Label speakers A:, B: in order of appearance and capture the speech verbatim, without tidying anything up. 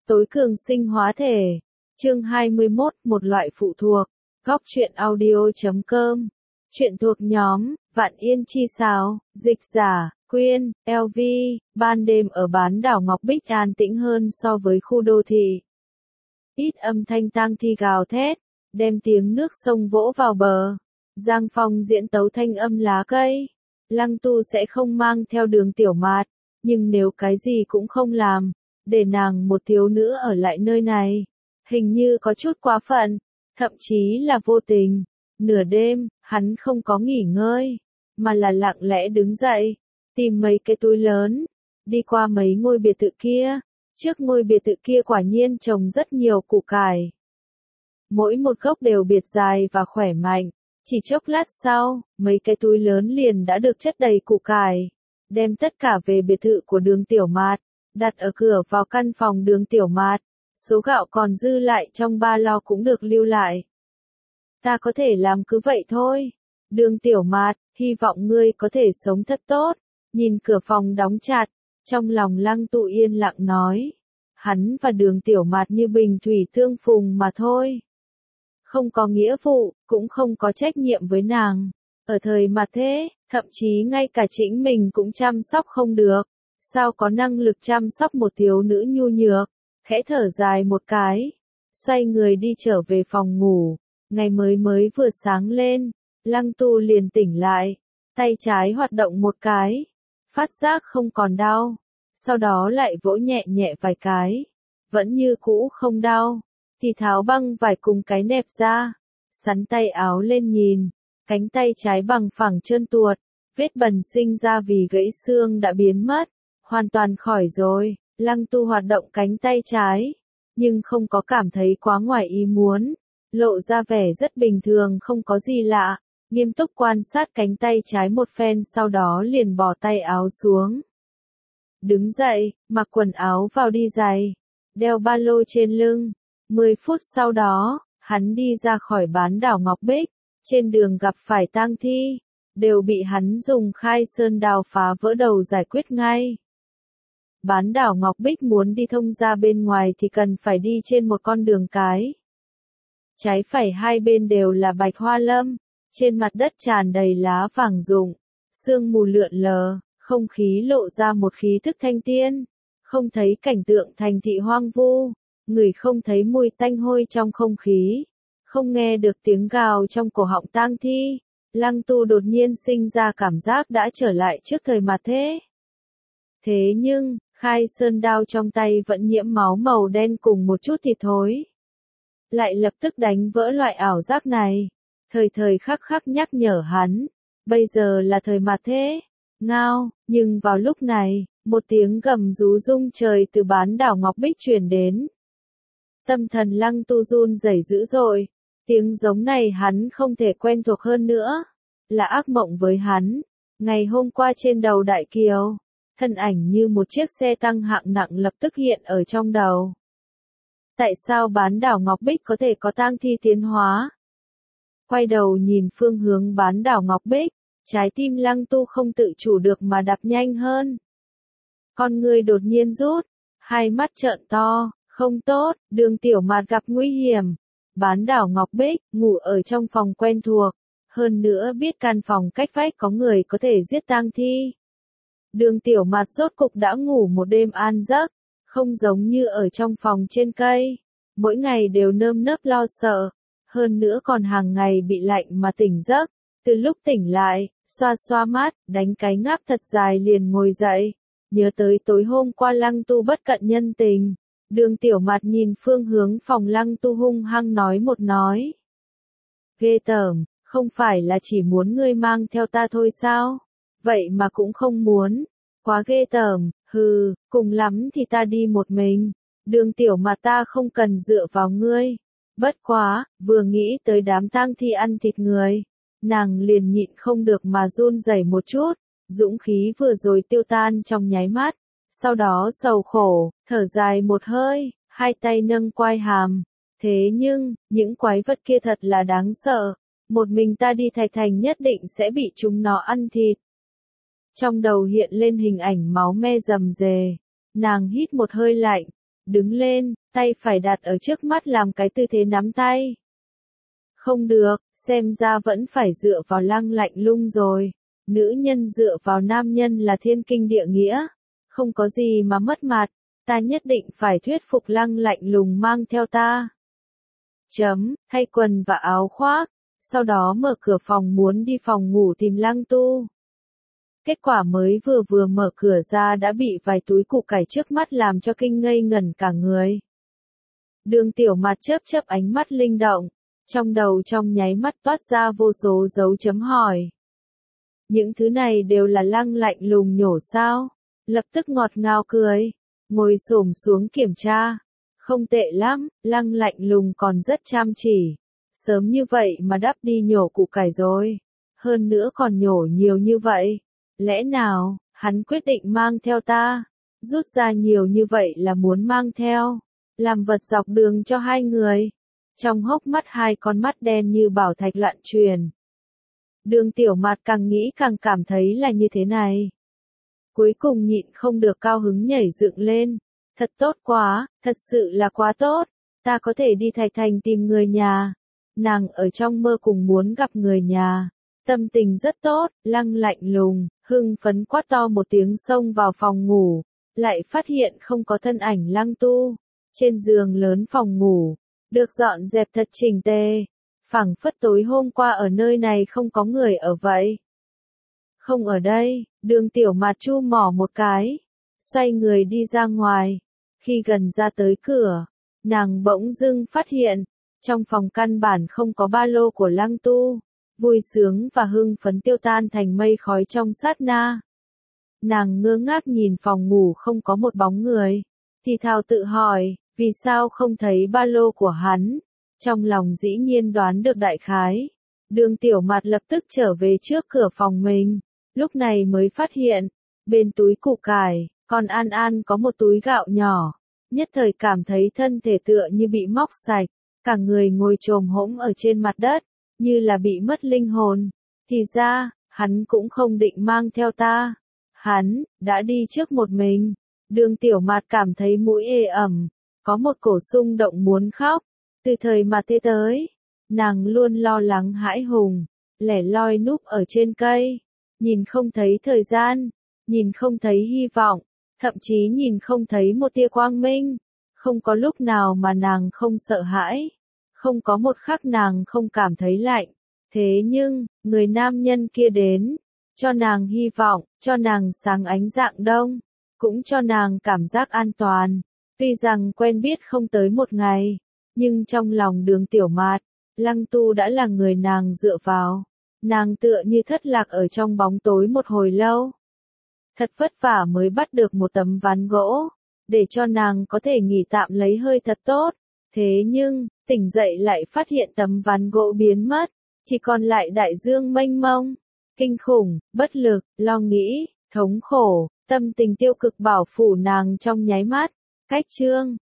A: Tối cường sinh hóa thể. Chương hai mươi mốt, một loại phụ thuộc. Góc truyện audio chấm com. Truyện thuộc nhóm, Vạn Yên Chi Sáo, dịch giả, Quyên, lờ vê, ban đêm ở bán đảo Ngọc Bích an tĩnh hơn so với khu đô thị. Ít âm thanh tang thi gào thét, đem tiếng nước sông vỗ vào bờ. Giang Phong diễn tấu thanh âm lá cây. Lăng Tu sẽ không mang theo Đường Tiểu Mạt, nhưng nếu cái gì cũng không làm, để nàng một thiếu nữ ở lại nơi này, hình như có chút quá phận, thậm chí là vô tình. Nửa đêm, hắn không có nghỉ ngơi, mà là lặng lẽ đứng dậy, tìm mấy cái túi lớn, đi qua mấy ngôi biệt thự kia. Trước ngôi biệt thự kia quả nhiên trồng rất nhiều củ cải. Mỗi một gốc đều biệt dài và khỏe mạnh. Chỉ chốc lát sau, mấy cái túi lớn liền đã được chất đầy củ cải. Đem tất cả về biệt thự của Đường Tiểu Mạt, đặt ở cửa vào căn phòng Đường Tiểu Mạt. Số gạo còn dư lại trong ba lo cũng được lưu lại. Ta có thể làm cứ vậy thôi. Đường Tiểu Mạt, hy vọng ngươi có thể sống thật tốt. Nhìn cửa phòng đóng chặt, trong lòng Lăng Tu yên lặng nói. Hắn và Đường Tiểu Mạt như bình thủy tương phùng mà thôi. Không có nghĩa vụ, cũng không có trách nhiệm với nàng. Ở thời mà thế, thậm chí ngay cả chính mình cũng chăm sóc không được. Sao có năng lực chăm sóc một thiếu nữ nhu nhược? Khẽ thở dài một cái, xoay người đi trở về phòng ngủ. Ngày mới mới vừa sáng lên, Lăng Tu liền tỉnh lại, tay trái hoạt động một cái, phát giác không còn đau, sau đó lại vỗ nhẹ nhẹ vài cái, vẫn như cũ không đau, thì tháo băng vải cùng cái nẹp ra, sắn tay áo lên nhìn, cánh tay trái bằng phẳng trơn tuột, vết bầm sinh ra vì gãy xương đã biến mất, hoàn toàn khỏi rồi. Lăng Tu hoạt động cánh tay trái, nhưng không có cảm thấy quá ngoài ý muốn, lộ ra vẻ rất bình thường không có gì lạ, nghiêm túc quan sát cánh tay trái một phen sau đó liền bỏ tay áo xuống. Đứng dậy, mặc quần áo vào đi giày, đeo ba lô trên lưng, mười phút sau đó, hắn đi ra khỏi bán đảo Ngọc Bích, trên đường gặp phải tang thi, đều bị hắn dùng khai sơn đao phá vỡ đầu giải quyết ngay. Bán đảo Ngọc Bích muốn đi thông ra bên ngoài thì cần phải đi trên một con đường cái. Trái phải hai bên đều là bạch hoa lâm, trên mặt đất tràn đầy lá vàng rụng, sương mù lượn lờ, không khí lộ ra một khí thức thanh tiên, không thấy cảnh tượng thành thị hoang vu, người không thấy mùi tanh hôi trong không khí, không nghe được tiếng gào trong cổ họng tang thi. Lăng Tu đột nhiên sinh ra cảm giác đã trở lại trước thời mà thế. Thế nhưng, khai sơn đao trong tay vẫn nhiễm máu màu đen cùng một chút thịt thối. Lại lập tức đánh vỡ loại ảo giác này. Thời thời khắc khắc nhắc nhở hắn. Bây giờ là thời mà thế. Ngao, nhưng vào lúc này, một tiếng gầm rú rung trời từ bán đảo Ngọc Bích truyền đến. Tâm thần Lăng Tu run rẩy dữ dội. Tiếng giống này hắn không thể quen thuộc hơn nữa. Là ác mộng với hắn. Ngày hôm qua trên đầu Đại Kiều. Thân ảnh như một chiếc xe tăng hạng nặng lập tức hiện ở trong đầu. Tại sao bán đảo Ngọc Bích có thể có tang thi tiến hóa? Quay đầu nhìn phương hướng bán đảo Ngọc Bích, trái tim Lăng Tu không tự chủ được mà đập nhanh hơn. Con người đột nhiên rút, hai mắt trợn to, không tốt, Đường Tiểu Mạt gặp nguy hiểm. Bán đảo Ngọc Bích, ngủ ở trong phòng quen thuộc, hơn nữa biết căn phòng cách vách có người có thể giết tang thi. Đường Tiểu Mạt rốt cục đã ngủ một đêm an giấc, không giống như ở trong phòng trên cây, mỗi ngày đều nơm nớp lo sợ, hơn nữa còn hàng ngày bị lạnh mà tỉnh giấc, từ lúc tỉnh lại, xoa xoa mắt, đánh cái ngáp thật dài liền ngồi dậy, nhớ tới tối hôm qua Lăng Tu bất cận nhân tình, Đường Tiểu Mạt nhìn phương hướng phòng Lăng Tu hung hăng nói một nói. Ghê tởm, không phải là chỉ muốn ngươi mang theo ta thôi sao? Vậy mà cũng không muốn, quá ghê tởm, hừ, cùng lắm thì ta đi một mình, Đường Tiểu Mạt ta không cần dựa vào ngươi. Bất quá, vừa nghĩ tới đám tang thi ăn thịt người, nàng liền nhịn không được mà run rẩy một chút, dũng khí vừa rồi tiêu tan trong nháy mắt, sau đó sầu khổ, thở dài một hơi, hai tay nâng quai hàm. Thế nhưng, những quái vật kia thật là đáng sợ, một mình ta đi Thạch Thành nhất định sẽ bị chúng nó ăn thịt. Trong đầu hiện lên hình ảnh máu me rầm rề, nàng hít một hơi lạnh, đứng lên, tay phải đặt ở trước mắt làm cái tư thế nắm tay. Không được, xem ra vẫn phải dựa vào Lăng Lạnh Lùng rồi. Nữ nhân dựa vào nam nhân là thiên kinh địa nghĩa. Không có gì mà mất mặt, ta nhất định phải thuyết phục Lăng Lạnh Lùng mang theo ta. Chấm, thay quần và áo khoác, sau đó mở cửa phòng muốn đi phòng ngủ tìm Lăng Tu. Kết quả mới vừa vừa mở cửa ra đã bị vài túi củ cải trước mắt làm cho kinh ngây ngẩn cả người. Đường Tiểu Mạt chớp chớp ánh mắt linh động, trong đầu trong nháy mắt toát ra vô số dấu chấm hỏi. Những thứ này đều là Lăng Lạnh Lùng nhổ sao? Lập tức ngọt ngào cười, ngồi xổm xuống kiểm tra. Không tệ lắm, Lăng Lạnh Lùng còn rất chăm chỉ. Sớm như vậy mà đắp đi nhổ củ cải rồi. Hơn nữa còn nhổ nhiều như vậy. Lẽ nào, hắn quyết định mang theo ta? Rút ra nhiều như vậy là muốn mang theo. Làm vật dọc đường cho hai người. Trong hốc mắt hai con mắt đen như bảo thạch loạn truyền. Đường Tiểu Mạt càng nghĩ càng cảm thấy là như thế này. Cuối cùng nhịn không được cao hứng nhảy dựng lên. Thật tốt quá, thật sự là quá tốt. Ta có thể đi Thạch Thành tìm người nhà. Nàng ở trong mơ cùng muốn gặp người nhà. Tâm tình rất tốt, Lăng Lạnh Lùng, hưng phấn quát to một tiếng xông vào phòng ngủ. Lại phát hiện không có thân ảnh Lăng Tu. Trên giường lớn phòng ngủ, được dọn dẹp thật chỉnh tề. Phảng phất tối hôm qua ở nơi này không có người ở vậy. Không ở đây, Đường Tiểu Mạt chu mỏ một cái. Xoay người đi ra ngoài. Khi gần ra tới cửa, nàng bỗng dưng phát hiện, trong phòng căn bản không có ba lô của Lăng Tu. Vui sướng và hưng phấn tiêu tan thành mây khói trong sát na. Nàng ngơ ngác nhìn phòng ngủ không có một bóng người. Thì thào tự hỏi, vì sao không thấy ba lô của hắn? Trong lòng dĩ nhiên đoán được đại khái. Đường Tiểu Mạt lập tức trở về trước cửa phòng mình. Lúc này mới phát hiện, bên túi củ cải, còn An An có một túi gạo nhỏ. Nhất thời cảm thấy thân thể tựa như bị móc sạch. Cả người ngồi chồm hỗn ở trên mặt đất, như là bị mất linh hồn. Thì ra, hắn cũng không định mang theo ta. Hắn, đã đi trước một mình. Đường Tiểu Mạt cảm thấy mũi ê ẩm. Có một cổ xung động muốn khóc. Từ thời mà thế tới, nàng luôn lo lắng hãi hùng, lẻ loi núp ở trên cây, nhìn không thấy thời gian, nhìn không thấy hy vọng, thậm chí nhìn không thấy một tia quang minh. Không có lúc nào mà nàng không sợ hãi, không có một khắc nàng không cảm thấy lạnh. Thế nhưng, người nam nhân kia đến, cho nàng hy vọng, cho nàng sáng ánh rạng đông, cũng cho nàng cảm giác an toàn. Tuy rằng quen biết không tới một ngày, nhưng trong lòng Đường Tiểu Mạt, Lăng Tu đã là người nàng dựa vào. Nàng tựa như thất lạc ở trong bóng tối một hồi lâu. Thật vất vả mới bắt được một tấm ván gỗ, để cho nàng có thể nghỉ tạm lấy hơi thật tốt. Thế nhưng, tỉnh dậy lại phát hiện tấm ván gỗ biến mất, chỉ còn lại đại dương mênh mông. Kinh khủng, bất lực, lo nghĩ, thống khổ, tâm tình tiêu cực bảo phủ nàng trong nháy mắt. Cách chương